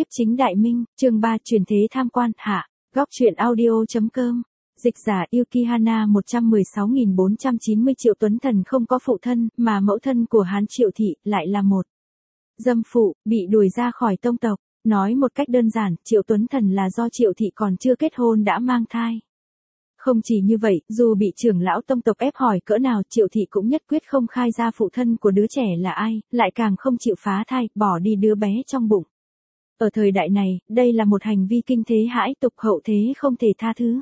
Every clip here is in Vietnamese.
Nhiếp chính đại minh, chương 3 truyền thế tham quan, hạ, góc truyện audio.com. Dịch giả Yukihana 116.490 Triệu Tuấn Thần không có phụ thân, mà mẫu thân của hắn Triệu Thị lại là một dâm phụ, bị đuổi ra khỏi tông tộc. Nói một cách đơn giản, Triệu Tuấn Thần là do Triệu Thị còn chưa kết hôn đã mang thai. Không chỉ như vậy, dù bị trưởng lão tông tộc ép hỏi cỡ nào, Triệu Thị cũng nhất quyết không khai ra phụ thân của đứa trẻ là ai, lại càng không chịu phá thai, bỏ đi đứa bé trong bụng. Ở thời đại này, đây là một hành vi kinh thế hãi tục, hậu thế không thể tha thứ.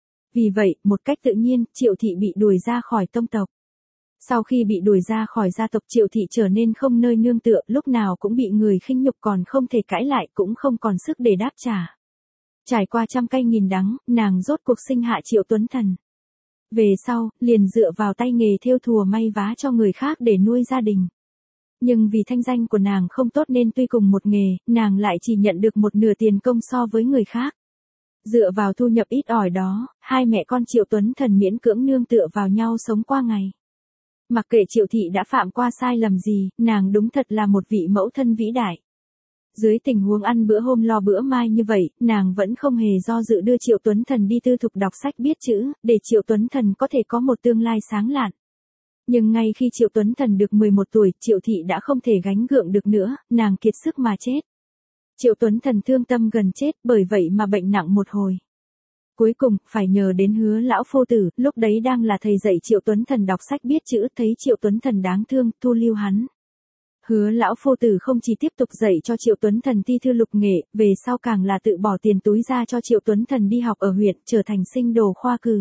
Vì vậy, một cách tự nhiên, Triệu Thị bị đuổi ra khỏi tông tộc. Sau khi bị đuổi ra khỏi gia tộc, Triệu Thị trở nên không nơi nương tựa, lúc nào cũng bị người khinh nhục, còn không thể cãi lại, cũng không còn sức để đáp trả. Trải qua trăm cay nghìn đắng, nàng rốt cuộc sinh hạ Triệu Tuấn Thần. Về sau, liền dựa vào tay nghề thêu thùa may vá cho người khác để nuôi gia đình. Nhưng vì thanh danh của nàng không tốt nên tuy cùng một nghề, nàng lại chỉ nhận được một nửa tiền công so với người khác. Dựa vào thu nhập ít ỏi đó, hai mẹ con Triệu Tuấn Thần miễn cưỡng nương tựa vào nhau sống qua ngày. Mặc kệ Triệu Thị đã phạm qua sai lầm gì, nàng đúng thật là một vị mẫu thân vĩ đại. Dưới tình huống ăn bữa hôm lo bữa mai như vậy, nàng vẫn không hề do dự đưa Triệu Tuấn Thần đi tư thục đọc sách biết chữ, để Triệu Tuấn Thần có thể có một tương lai sáng lạn. Nhưng ngay khi Triệu Tuấn Thần được 11 tuổi, Triệu Thị đã không thể gánh gượng được nữa, nàng kiệt sức mà chết. Triệu Tuấn Thần thương tâm gần chết, bởi vậy mà bệnh nặng một hồi. Cuối cùng, phải nhờ đến Hứa lão phu tử, lúc đấy đang là thầy dạy Triệu Tuấn Thần đọc sách biết chữ, thấy Triệu Tuấn Thần đáng thương, thu lưu hắn. Hứa lão phu tử không chỉ tiếp tục dạy cho Triệu Tuấn Thần thi thư lục nghệ, về sau càng là tự bỏ tiền túi ra cho Triệu Tuấn Thần đi học ở huyện, trở thành sinh đồ khoa cử.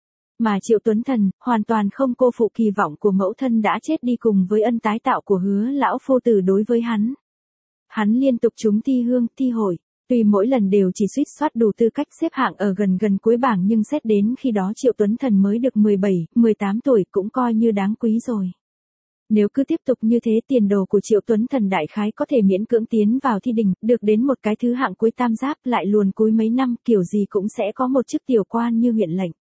Mà Triệu Tuấn Thần, hoàn toàn không cô phụ kỳ vọng của mẫu thân đã chết đi cùng với ân tái tạo của Hứa lão phu tử đối với hắn. Hắn liên tục trúng thi hương, thi hội. Tuy mỗi lần đều chỉ suýt soát đủ tư cách xếp hạng ở gần cuối bảng, nhưng xét đến khi đó Triệu Tuấn Thần mới được 17, 18 tuổi cũng coi như đáng quý rồi. Nếu cứ tiếp tục như thế, tiền đồ của Triệu Tuấn Thần đại khái có thể miễn cưỡng tiến vào thi đình, được đến một cái thứ hạng cuối tam giáp, lại luồn cúi mấy năm, kiểu gì cũng sẽ có một chức tiểu quan như huyện lệnh.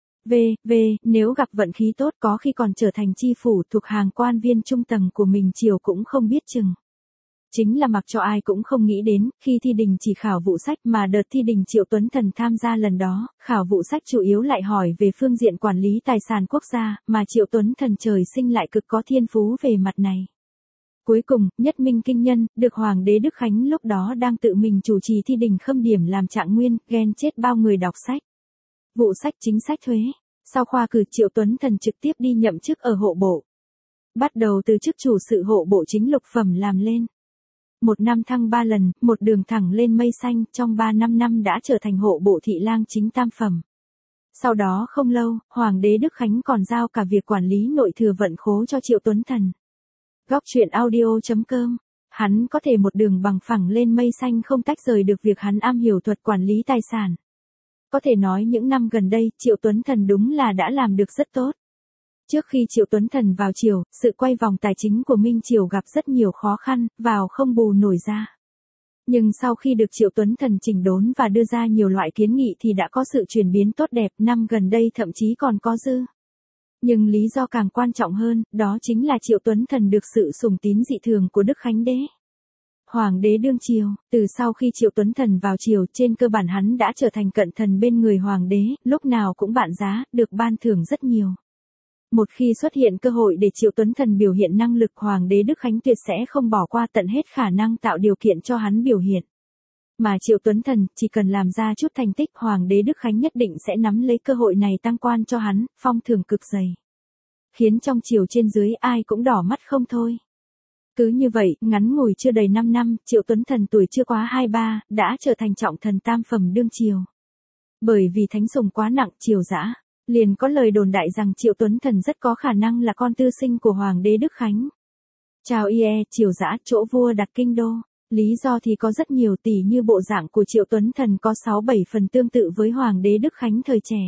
Nếu gặp vận khí tốt có khi còn trở thành chi phủ, thuộc hàng quan viên trung tầng của mình triều cũng không biết chừng. Chính là mặc cho ai cũng không nghĩ đến, khi thi đình chỉ khảo vụ sách, mà đợt thi đình Triệu Tuấn Thần tham gia lần đó, khảo vụ sách chủ yếu lại hỏi về phương diện quản lý tài sản quốc gia, mà Triệu Tuấn Thần trời sinh lại cực có thiên phú về mặt này. Cuối cùng, nhất minh kinh nhân, được Hoàng đế Đức Khánh lúc đó đang tự mình chủ trì thi đình khâm điểm làm trạng nguyên, ghen chết bao người đọc sách. Vụ sách chính sách thuế. Sau khoa cử, Triệu Tuấn Thần trực tiếp đi nhậm chức ở hộ bộ. Bắt đầu từ chức chủ sự hộ bộ chính lục phẩm làm lên. Một năm thăng 3 lần, một đường thẳng lên mây xanh, trong 3-5 năm đã trở thành hộ bộ thị lang chính tam phẩm. Sau đó không lâu, Hoàng đế Đức Khánh còn giao cả việc quản lý nội thừa vận khố cho Triệu Tuấn Thần. Góc truyện audio.com. Hắn có thể một đường bằng phẳng lên mây xanh, không tách rời được việc hắn am hiểu thuật quản lý tài sản. Có thể nói những năm gần đây, Triệu Tuấn Thần đúng là đã làm được rất tốt. Trước khi Triệu Tuấn Thần vào triều, sự quay vòng tài chính của Minh triều gặp rất nhiều khó khăn, vào không bù nổi ra. Nhưng sau khi được Triệu Tuấn Thần chỉnh đốn và đưa ra nhiều loại kiến nghị thì đã có sự chuyển biến tốt đẹp, năm gần đây thậm chí còn có dư. Nhưng lý do càng quan trọng hơn, đó chính là Triệu Tuấn Thần được sự sủng tín dị thường của Đức Khánh đế. Hoàng đế đương triều, từ sau khi Triệu Tuấn Thần vào triều, trên cơ bản hắn đã trở thành cận thần bên người Hoàng đế, lúc nào cũng vạn giá, được ban thưởng rất nhiều. Một khi xuất hiện cơ hội để Triệu Tuấn Thần biểu hiện năng lực, Hoàng đế Đức Khánh tuyệt sẽ không bỏ qua, tận hết khả năng tạo điều kiện cho hắn biểu hiện. Mà Triệu Tuấn Thần, chỉ cần làm ra chút thành tích, Hoàng đế Đức Khánh nhất định sẽ nắm lấy cơ hội này tăng quan cho hắn, phong thưởng cực dày. Khiến trong triều trên dưới ai cũng đỏ mắt không thôi. Cứ như vậy, ngắn ngủi chưa đầy 5 năm, Triệu Tuấn Thần tuổi chưa quá 23, đã trở thành trọng thần tam phẩm đương triều. Bởi vì thánh sủng quá nặng, triều dã liền có lời đồn đại rằng Triệu Tuấn Thần rất có khả năng là con tư sinh của Hoàng đế Đức Khánh. Chào triều dã, chỗ vua đặt kinh đô. Lý do thì có rất nhiều, tỉ như bộ dạng của Triệu Tuấn Thần có 6-7 phần tương tự với Hoàng đế Đức Khánh thời trẻ.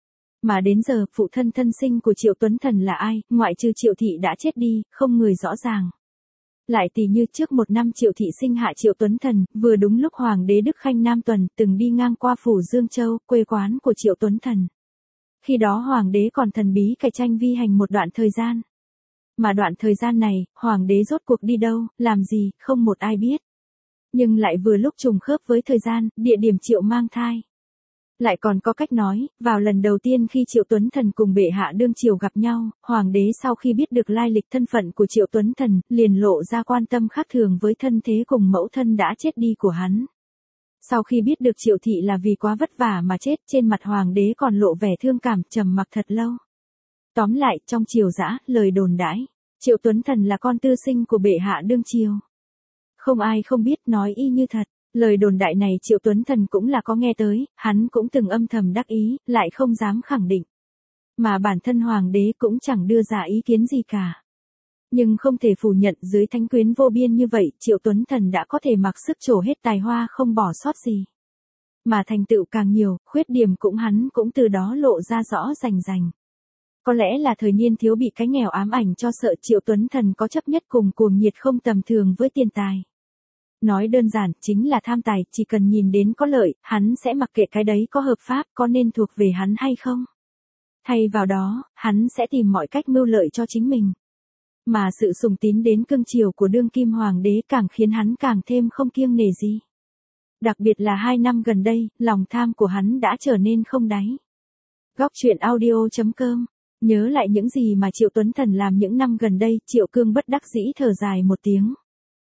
Mà đến giờ, phụ thân thân sinh của Triệu Tuấn Thần là ai, ngoại trừ Triệu Thị đã chết đi, không người rõ ràng. Lại tỉ như trước một năm Triệu Thị sinh hạ Triệu Tuấn Thần, vừa đúng lúc Hoàng đế Đức Khanh Nam Tuần từng đi ngang qua phủ Dương Châu, quê quán của Triệu Tuấn Thần. Khi đó Hoàng đế còn thần bí cải tranh vi hành một đoạn thời gian. Mà đoạn thời gian này, Hoàng đế rốt cuộc đi đâu, làm gì, không một ai biết. Nhưng lại vừa lúc trùng khớp với thời gian, địa điểm Triệu mang thai. Lại còn có cách nói, vào lần đầu tiên khi Triệu Tuấn Thần cùng bệ hạ đương triều gặp nhau, hoàng đế sau khi biết được lai lịch thân phận của Triệu Tuấn Thần, liền lộ ra quan tâm khác thường với thân thế cùng mẫu thân đã chết đi của hắn. Sau khi biết được Triệu thị là vì quá vất vả mà chết, trên mặt hoàng đế còn lộ vẻ thương cảm, trầm mặc thật lâu. Tóm lại, trong triều dã, lời đồn đãi, Triệu Tuấn Thần là con tư sinh của bệ hạ đương triều. Không ai không biết, nói y như thật. Lời đồn đại này Triệu Tuấn Thần cũng là có nghe tới, hắn cũng từng âm thầm đắc ý, lại không dám khẳng định. Mà bản thân hoàng đế cũng chẳng đưa ra ý kiến gì cả. Nhưng không thể phủ nhận dưới thánh quyến vô biên như vậy, Triệu Tuấn Thần đã có thể mặc sức trổ hết tài hoa không bỏ sót gì. Mà thành tựu càng nhiều, khuyết điểm cũng hắn cũng từ đó lộ ra rõ rành rành. Có lẽ là thời niên thiếu bị cái nghèo ám ảnh cho sợ Triệu Tuấn Thần có chấp nhất cùng cuồng nhiệt không tầm thường với tiền tài. Nói đơn giản, chính là tham tài, chỉ cần nhìn đến có lợi, hắn sẽ mặc kệ cái đấy có hợp pháp, có nên thuộc về hắn hay không. Thay vào đó, hắn sẽ tìm mọi cách mưu lợi cho chính mình. Mà sự sùng tín đến cương triều của đương kim hoàng đế càng khiến hắn càng thêm không kiêng nể gì. Đặc biệt là 2 năm gần đây, lòng tham của hắn đã trở nên không đáy. Góc truyện audio.com. Nhớ lại những gì mà Triệu Tuấn Thần làm những năm gần đây, Triệu Cương bất đắc dĩ thở dài một tiếng.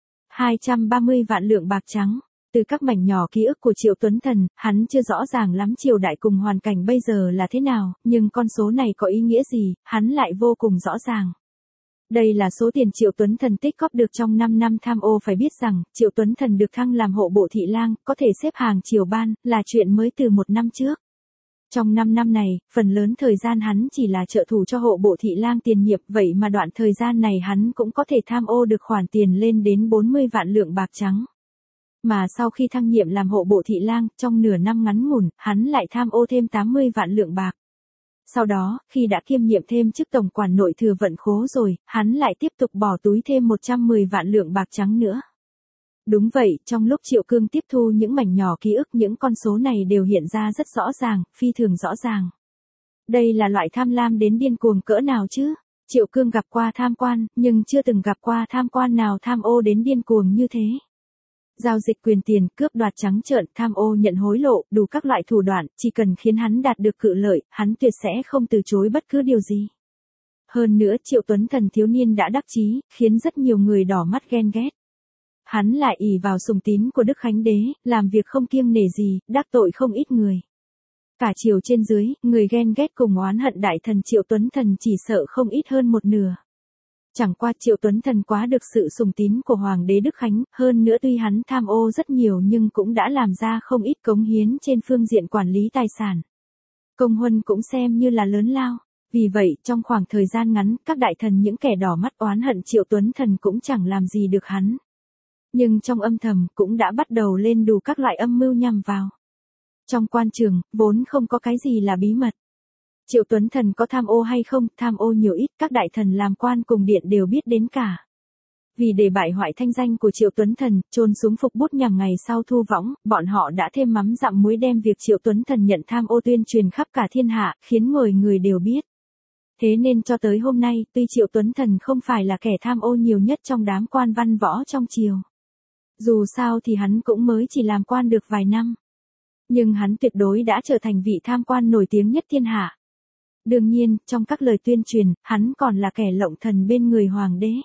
230 vạn lượng bạc trắng. Từ các mảnh nhỏ ký ức của Triệu Tuấn Thần, hắn chưa rõ ràng lắm triều đại cùng hoàn cảnh bây giờ là thế nào, nhưng con số này có ý nghĩa gì, hắn lại vô cùng rõ ràng. Đây là số tiền Triệu Tuấn Thần tích góp được trong 5 năm tham ô. Phải biết rằng, Triệu Tuấn Thần được thăng làm hộ bộ thị lang, có thể xếp hàng triều ban, là chuyện mới từ 1 năm trước. Trong 5 năm này, phần lớn thời gian hắn chỉ là trợ thủ cho hộ bộ thị lang tiền nhiệm, vậy mà đoạn thời gian này hắn cũng có thể tham ô được khoản tiền lên đến 40 vạn lượng bạc trắng. Mà sau khi thăng nhiệm làm hộ bộ thị lang, trong nửa năm ngắn ngủn, hắn lại tham ô thêm 80 vạn lượng bạc. Sau đó, khi đã kiêm nhiệm thêm chức tổng quản nội thừa vận khố rồi, hắn lại tiếp tục bỏ túi thêm 110 vạn lượng bạc trắng nữa. Đúng vậy, trong lúc Triệu Cương tiếp thu những mảnh nhỏ ký ức, những con số này đều hiện ra rất rõ ràng, phi thường rõ ràng. Đây là loại tham lam đến điên cuồng cỡ nào chứ? Triệu Cương gặp qua tham quan, nhưng chưa từng gặp qua tham quan nào tham ô đến điên cuồng như thế. Giao dịch quyền tiền, cướp đoạt trắng trợn, tham ô nhận hối lộ, đủ các loại thủ đoạn, chỉ cần khiến hắn đạt được cự lợi, hắn tuyệt sẽ không từ chối bất cứ điều gì. Hơn nữa Triệu Tuấn Thần thiếu niên đã đắc chí, khiến rất nhiều người đỏ mắt ghen ghét. Hắn lại ỷ vào sùng tín của Đức Khánh Đế, làm việc không kiêng nể gì, đắc tội không ít người. Cả triều trên dưới, người ghen ghét cùng oán hận đại thần Triệu Tuấn Thần chỉ sợ không ít hơn một nửa. Chẳng qua Triệu Tuấn Thần quá được sự sùng tín của Hoàng đế Đức Khánh, hơn nữa tuy hắn tham ô rất nhiều nhưng cũng đã làm ra không ít cống hiến trên phương diện quản lý tài sản. Công huân cũng xem như là lớn lao. Vì vậy, trong khoảng thời gian ngắn, các đại thần những kẻ đỏ mắt oán hận Triệu Tuấn Thần cũng chẳng làm gì được hắn. Nhưng trong âm thầm cũng đã bắt đầu lên đủ các loại âm mưu nhằm vào. Trong quan trường, vốn không có cái gì là bí mật. Triệu Tuấn Thần có tham ô hay không, tham ô nhiều ít, các đại thần làm quan cùng điện đều biết đến cả. Vì để bại hoại thanh danh của Triệu Tuấn Thần, chôn súng phục bút nhằm ngày sau thu võng, bọn họ đã thêm mắm dặm muối đem việc Triệu Tuấn Thần nhận tham ô tuyên truyền khắp cả thiên hạ, khiến người đều biết. Thế nên cho tới hôm nay, tuy Triệu Tuấn Thần không phải là kẻ tham ô nhiều nhất trong đám quan văn võ trong triều. Dù sao thì hắn cũng mới chỉ làm quan được vài năm. Nhưng hắn tuyệt đối đã trở thành vị tham quan nổi tiếng nhất thiên hạ. Đương nhiên, trong các lời tuyên truyền, hắn còn là kẻ lộng thần bên người hoàng đế.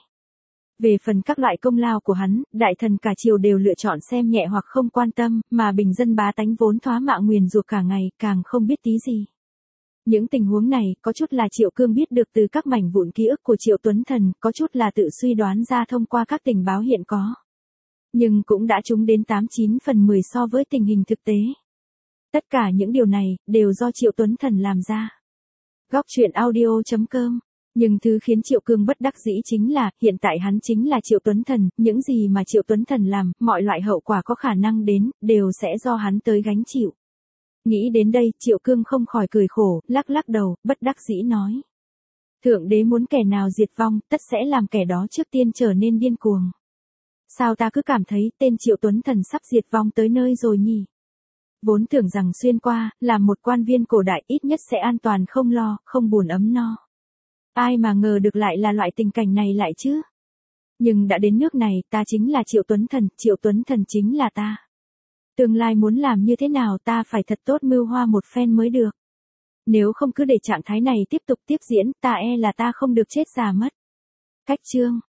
Về phần các loại công lao của hắn, đại thần cả triều đều lựa chọn xem nhẹ hoặc không quan tâm, mà bình dân bá tánh vốn thoá mạ nguyền rủa cả ngày, càng không biết tí gì. Những tình huống này, có chút là Triệu Cương biết được từ các mảnh vụn ký ức của Triệu Tuấn Thần, có chút là tự suy đoán ra thông qua các tình báo hiện có. Nhưng cũng đã trúng đến 89 phần 10 so với tình hình thực tế. Tất cả những điều này, đều do Triệu Tuấn Thần làm ra. Góc truyện audio.com. Nhưng thứ khiến Triệu Cương bất đắc dĩ chính là, hiện tại hắn chính là Triệu Tuấn Thần, những gì mà Triệu Tuấn Thần làm, mọi loại hậu quả có khả năng đến, đều sẽ do hắn tới gánh chịu. Nghĩ đến đây, Triệu Cương không khỏi cười khổ, lắc lắc đầu, bất đắc dĩ nói. Thượng đế muốn kẻ nào diệt vong, tất sẽ làm kẻ đó trước tiên trở nên điên cuồng. Sao ta cứ cảm thấy tên Triệu Tuấn Thần sắp diệt vong tới nơi rồi nhỉ? Vốn tưởng rằng xuyên qua, làm một quan viên cổ đại ít nhất sẽ an toàn không lo, không buồn ấm no. Ai mà ngờ được lại là loại tình cảnh này lại chứ? Nhưng đã đến nước này, ta chính là Triệu Tuấn Thần, Triệu Tuấn Thần chính là ta. Tương lai muốn làm như thế nào ta phải thật tốt mưu hoa một phen mới được. Nếu không cứ để trạng thái này tiếp tục tiếp diễn, ta e là ta không được chết già mất. Cách chương